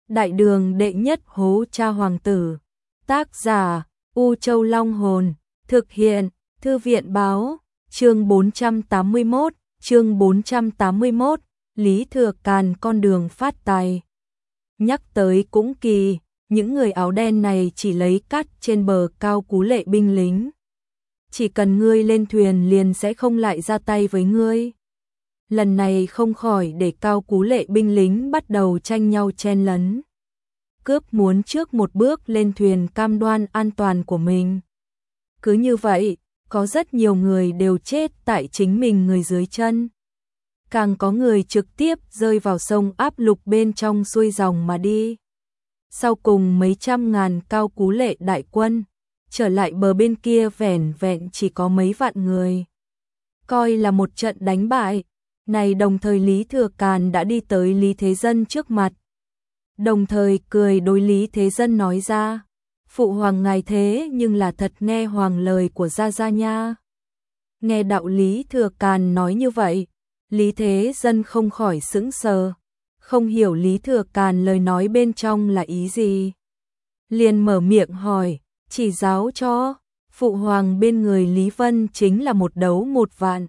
Đại đường đệ nhất hố cha hoàng tử. Tác giả U Châu Long Hồn. Thực hiện Thư viện Báo. Chương 481. Lý Thừa Càn con đường phát tài. Nhắc tới cũng kỳ, những người áo đen này chỉ lấy cát trên bờ Cao Cú Lệ binh lính. Chỉ cần ngươi lên thuyền liền sẽ không lại ra tay với ngươi. Lần này không khỏi để Cao Cú Lệ binh lính bắt đầu tranh nhau chen lấn. Cướp muốn trước một bước lên thuyền cam đoan an toàn của mình. Cứ như vậy, có rất nhiều người đều chết tại chính mình người dưới chân. Càng có người trực tiếp rơi vào sông Áp Lục bên trong xuôi dòng mà đi. Sau cùng mấy trăm ngàn Cao Cú Lệ đại quân, trở lại bờ bên kia vẻn vẹn chỉ có mấy vạn người. Coi là một trận đánh bại, này đồng thời Lý Thừa Càn đã đi tới Lý Thế Dân trước mặt. Đồng thời cười đối Lý Thế Dân nói ra, phụ hoàng ngài thế nhưng là thật nghe hoàng lời của Gia Gia nha. Nghe đạo Lý Thừa Càn nói như vậy, Lý Thế Dân không khỏi sững sờ, không hiểu Lý Thừa Càn lời nói bên trong là ý gì. Liền mở miệng hỏi, chỉ giáo cho, phụ hoàng bên người Lý Vân chính là một đấu một vạn.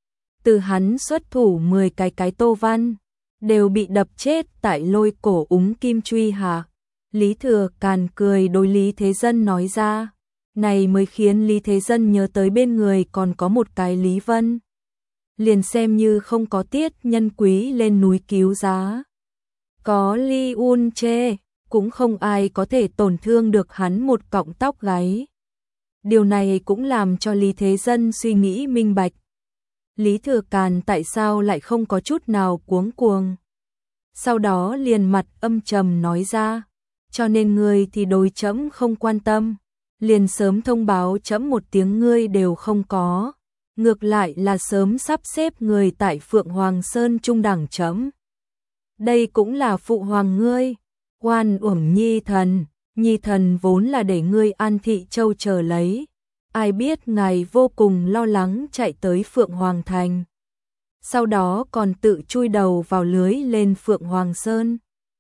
Từ hắn xuất thủ 10 cái Tô Văn, đều bị đập chết tại Lôi Cổ Úng Kim Truy hạ. Lý Thừa Càn cười đối Lý Thế Dân nói ra, này mới khiến Lý Thế Dân nhớ tới bên người còn có một cái Lý Vân. Liền xem như không có tiết nhân quý lên núi cứu giá. Có Li Un Chê, cũng không ai có thể tổn thương được hắn một cọng tóc gáy. Điều này cũng làm cho Lý Thế Dân suy nghĩ minh bạch. Lý Thừa Càn tại sao lại không có chút nào cuống cuồng. Sau đó liền mặt âm trầm nói ra, cho nên ngươi thì đối trẫm không quan tâm, liền sớm thông báo trẫm một tiếng ngươi đều không có, ngược lại là sớm sắp xếp người tại Phượng Hoàng Sơn trung đẳng trẫm. Đây cũng là phụ hoàng ngươi, Oan Uổng Nhi thần vốn là để ngươi an thị châu chờ lấy. Ai biết ngài vô cùng lo lắng chạy tới Phượng Hoàng Thành. Sau đó còn tự chui đầu vào lưới lên Phượng Hoàng Sơn.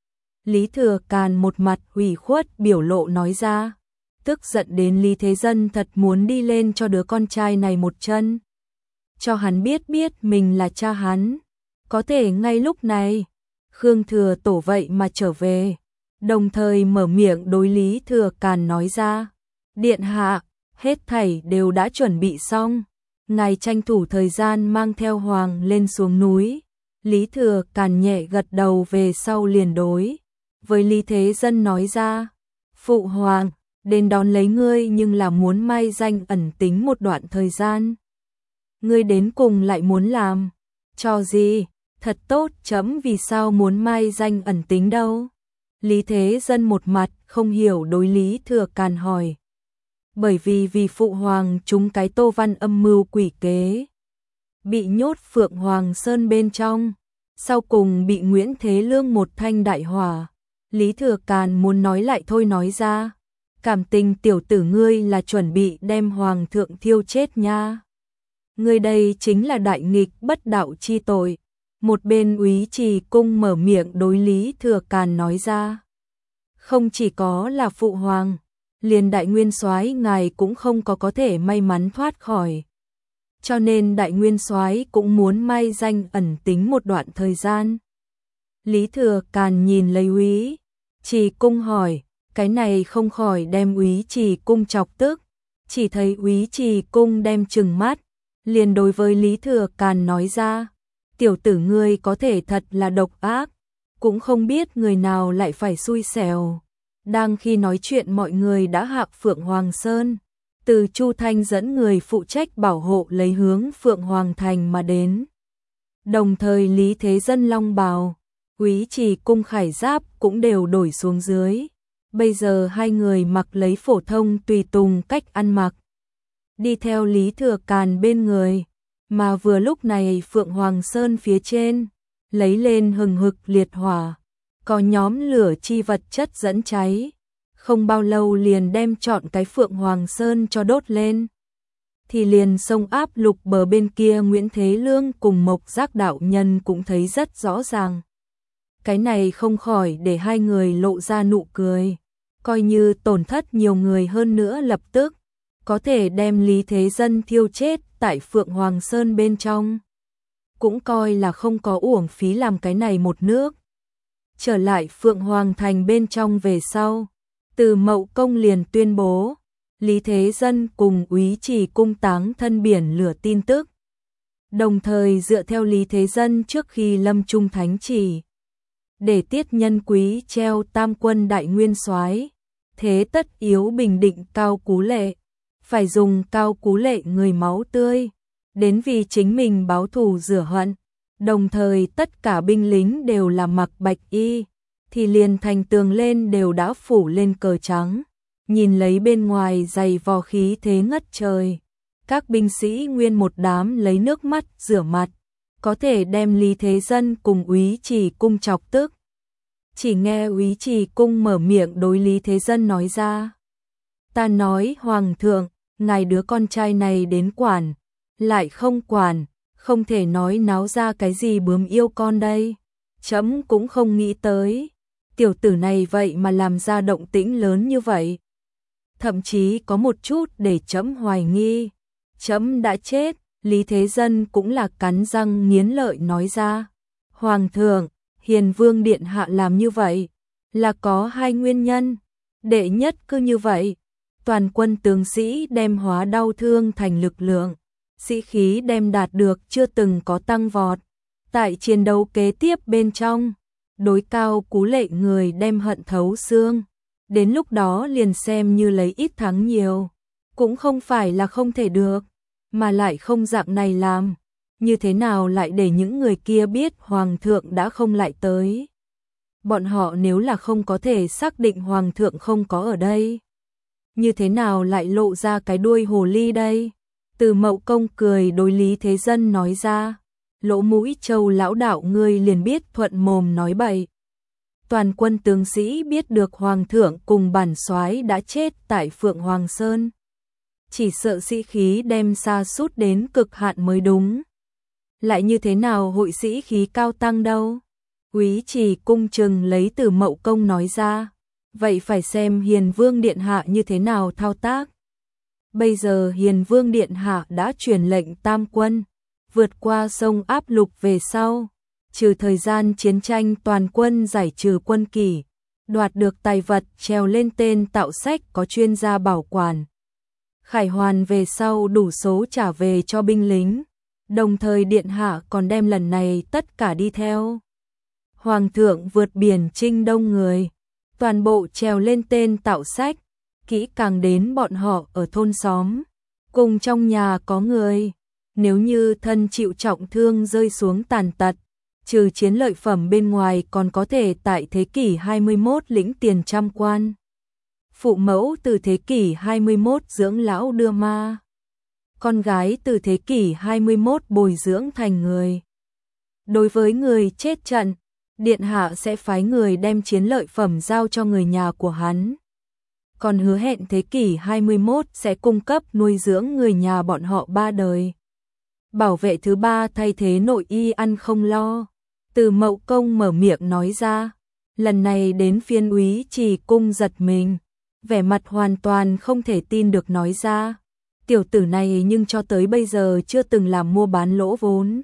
Lý Thừa Càn một mặt ủy khuất biểu lộ nói ra, tức giận đến Lý Thế Dân thật muốn đi lên cho đứa con trai này một chân. Cho hắn biết mình là cha hắn. Có thể ngay lúc này, Khương Thừa Tổ vậy mà trở về. Đồng thời mở miệng đối Lý Thừa Càn nói ra, điện hạ, hết thảy đều đã chuẩn bị xong. Ngài tranh thủ thời gian mang theo hoàng lên xuống núi. Lý Thừa Càn nhẹ gật đầu về sau liền đối với Lý Thế Dân nói ra, phụ hoàng, đến đón lấy ngươi nhưng là muốn mai danh ẩn tính một đoạn thời gian. Ngươi đến cùng lại muốn làm cho gì? Thật tốt, chấm vì sao muốn mai danh ẩn tính đâu? Lý Thế Dân một mặt không hiểu đối Lý Thừa Càn hỏi. Bởi vì phụ hoàng chúng cái Tô Văn âm mưu quỷ kế, bị nhốt Phượng Hoàng Sơn bên trong, sau cùng bị Nguyễn Thế Lương một thanh đại hỏa. Lý Thừa Càn muốn nói lại thôi nói ra, cảm tình tiểu tử ngươi là chuẩn bị đem hoàng thượng thiêu chết nha. Ngươi đây chính là đại nghịch bất đạo chi tội. Một bên Úy Trì Cung mở miệng đối Lý Thừa Càn nói ra, không chỉ có là phụ hoàng, liền đại nguyên soái ngài cũng không có thể may mắn thoát khỏi. Cho nên đại nguyên soái cũng muốn mai danh ẩn tính một đoạn thời gian. Lý Thừa Càn nhìn lấy Úy Trì Cung hỏi, cái này không khỏi đem Úy Trì Cung chọc tức. Chỉ thấy Úy Trì Cung đem trừng mắt, liền đối với Lý Thừa Càn nói ra, tiểu tử ngươi có thể thật là độc ác, cũng không biết người nào lại phải xui xẻo. Đang khi nói chuyện mọi người đã hạ Phượng Hoàng Sơn, từ Chu Thanh dẫn người phụ trách bảo hộ lấy hướng Phượng Hoàng Thành mà đến. Đồng thời Lý Thế Dân long bào, Úy Trì Cung khải giáp cũng đều đổi xuống dưới. Bây giờ hai người mặc lấy phổ thông tùy tùng cách ăn mặc, đi theo Lý Thừa Càn bên người. Mà vừa lúc này Phượng Hoàng Sơn phía trên lấy lên hừng hực liệt hỏa, có nhóm lửa chi vật chất dẫn cháy, không bao lâu liền đem trọn cái Phượng Hoàng Sơn cho đốt lên. Thì liền sông Áp Lục bờ bên kia Nguyễn Thế Lương cùng Mộc Giác đạo nhân cũng thấy rất rõ ràng. Cái này không khỏi để hai người lộ ra nụ cười. Coi như tổn thất nhiều người hơn nữa lập tức có thể đem Lý Thế Dân thiêu chết tại Phượng Hoàng Sơn bên trong. Cũng coi là không có uổng phí làm cái này một nước. Trở lại Phượng Hoàng Thành bên trong về sau, Từ Mậu Công liền tuyên bố Lý Thế Dân cùng Úy Trì Cung táng thân biển lửa tin tức. Đồng thời dựa theo Lý Thế Dân trước khi lâm chung thánh chỉ, để tiết nhân quý treo tam quân đại nguyên soái, thế tất yếu bình định Cao Cú Lệ, phải dùng Cao Cú Lệ người máu tươi, đến vì chính mình báo thù rửa hận. Đồng thời tất cả binh lính đều là mặc bạch y, thì liền thành tường lên đều đã phủ lên cờ trắng, nhìn lấy bên ngoài dày vò khí thế ngất trời. Các binh sĩ nguyên một đám lấy nước mắt rửa mặt, có thể đem Lý Thế Dân cùng Úy Trì Cung chọc tức. Chỉ nghe Úy Trì Cung mở miệng đối Lý Thế Dân nói ra: "Ta nói Hoàng thượng, ngài đứa con trai này đến quản, lại không quản, không thể nói náo ra cái gì bướm yêu con đây. Trẫm cũng không nghĩ tới, tiểu tử này vậy mà làm ra động tĩnh lớn như vậy. Thậm chí có một chút để trẫm hoài nghi, trẫm đã chết." Lý Thế Dân cũng là cắn răng nghiến lợi nói ra: "Hoàng thượng, Hiền Vương điện hạ làm như vậy là có hai nguyên nhân. Đệ nhất cứ như vậy, toàn quân tướng sĩ đem hóa đau thương thành lực lượng, sĩ khí đem đạt được chưa từng có tăng vọt. Tại chiến đấu kế tiếp bên trong, đối Cao Cú Lệ người đem hận thấu xương, đến lúc đó liền xem như lấy ít thắng nhiều, cũng không phải là không thể được, mà lại không dạng này làm. Như thế nào lại để những người kia biết Hoàng thượng đã không lại tới? Bọn họ nếu là không có thể xác định Hoàng thượng không có ở đây, như thế nào lại lộ ra cái đuôi hồ ly đây?" Từ Mậu Công cười đối Lý Thế Dân nói ra: "Lỗ mũi trâu lão đạo ngươi liền biết thuận mồm nói bậy. Toàn quân tướng sĩ biết được Hoàng thượng cùng bản soái đã chết tại Phượng Hoàng Sơn, chỉ sợ sĩ khí đem sa sút đến cực hạn mới đúng. Lại như thế nào hội sĩ khí cao tăng đâu?" Úy Trì Cung chừng lấy Từ Mậu Công nói ra: "Vậy phải xem Hiền Vương điện hạ như thế nào thao tác. Bây giờ Hiền Vương điện hạ đã truyền lệnh tam quân vượt qua sông áp lục về sau, trừ thời gian chiến tranh toàn quân giải trừ quân kỷ, đoạt được tài vật treo lên tên tạo sách có chuyên gia bảo quản. Khải hoàn về sau đủ số trả về cho binh lính, đồng thời điện hạ còn đem lần này tất cả đi theo. Hoàng thượng vượt biển chinh đông người, toàn bộ treo lên tên tạo sách, kỹ càng đến bọn họ ở thôn xóm, cùng trong nhà có người, nếu như thân chịu trọng thương rơi xuống tàn tật, trừ chiến lợi phẩm bên ngoài còn có thể tại thế kỷ 21 lĩnh tiền trăm quan. Phụ mẫu từ thế kỷ 21 dưỡng lão đưa ma, con gái từ thế kỷ 21 bồi dưỡng thành người. Đối với người chết trận, điện hạ sẽ phái người đem chiến lợi phẩm giao cho người nhà của hắn. Còn hứa hẹn thế kỷ 21 sẽ cung cấp nuôi dưỡng người nhà bọn họ 3 đời. Bảo vệ thứ 3 thay thế nội y ăn không lo." Từ Mậu Công mở miệng nói ra. Lần này đến phiên Úy Trì Cung giật mình, vẻ mặt hoàn toàn không thể tin được nói ra: "Tiểu tử này nhưng cho tới bây giờ chưa từng làm mua bán lỗ vốn.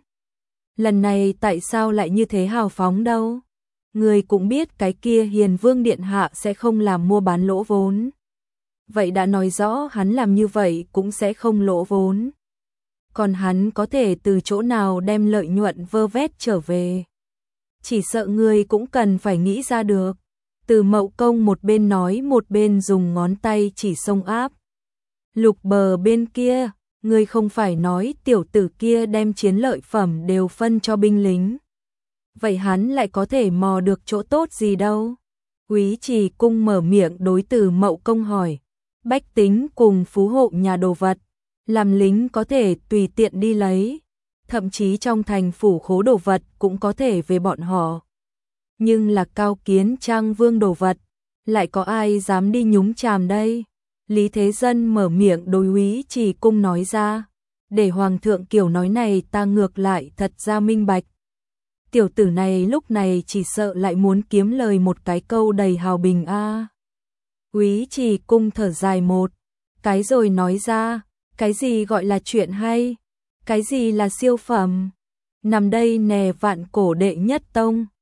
Lần này tại sao lại như thế hào phóng đâu? Người cũng biết cái kia Hiền Vương điện hạ sẽ không làm mua bán lỗ vốn. Vậy đã nói rõ hắn làm như vậy cũng sẽ không lỗ vốn. Còn hắn có thể từ chỗ nào đem lợi nhuận vơ vét trở về? Chỉ sợ người cũng cần phải nghĩ ra được." Từ Mậu Công một bên nói một bên dùng ngón tay chỉ sông áp lục bờ bên kia: "Ngươi không phải nói tiểu tử kia đem chiến lợi phẩm đều phân cho binh lính. Vậy hắn lại có thể mò được chỗ tốt gì đâu?" Úy Trì Cung mở miệng đối Từ Mậu Công hỏi: "Bách tính cùng phú hộ nhà đồ vật, làm lính có thể tùy tiện đi lấy, thậm chí trong thành phủ khố đồ vật cũng có thể về bọn họ. Nhưng là Cao Kiến Trang Vương đồ vật, lại có ai dám đi nhúng chàm đây?" Lý Thế Dân mở miệng đối Úy Trì Cung nói ra: "Để Hoàng thượng kiểu nói này ta ngược lại thật ra minh bạch. tiểu tử này lúc này chỉ sợ lại muốn kiếm lời một cái câu đầy hào bình a. Úy Trì Cung thở dài một cái rồi nói ra, cái gì gọi là chuyện hay, cái gì là siêu phẩm, nằm đây nè vạn cổ đệ nhất tông.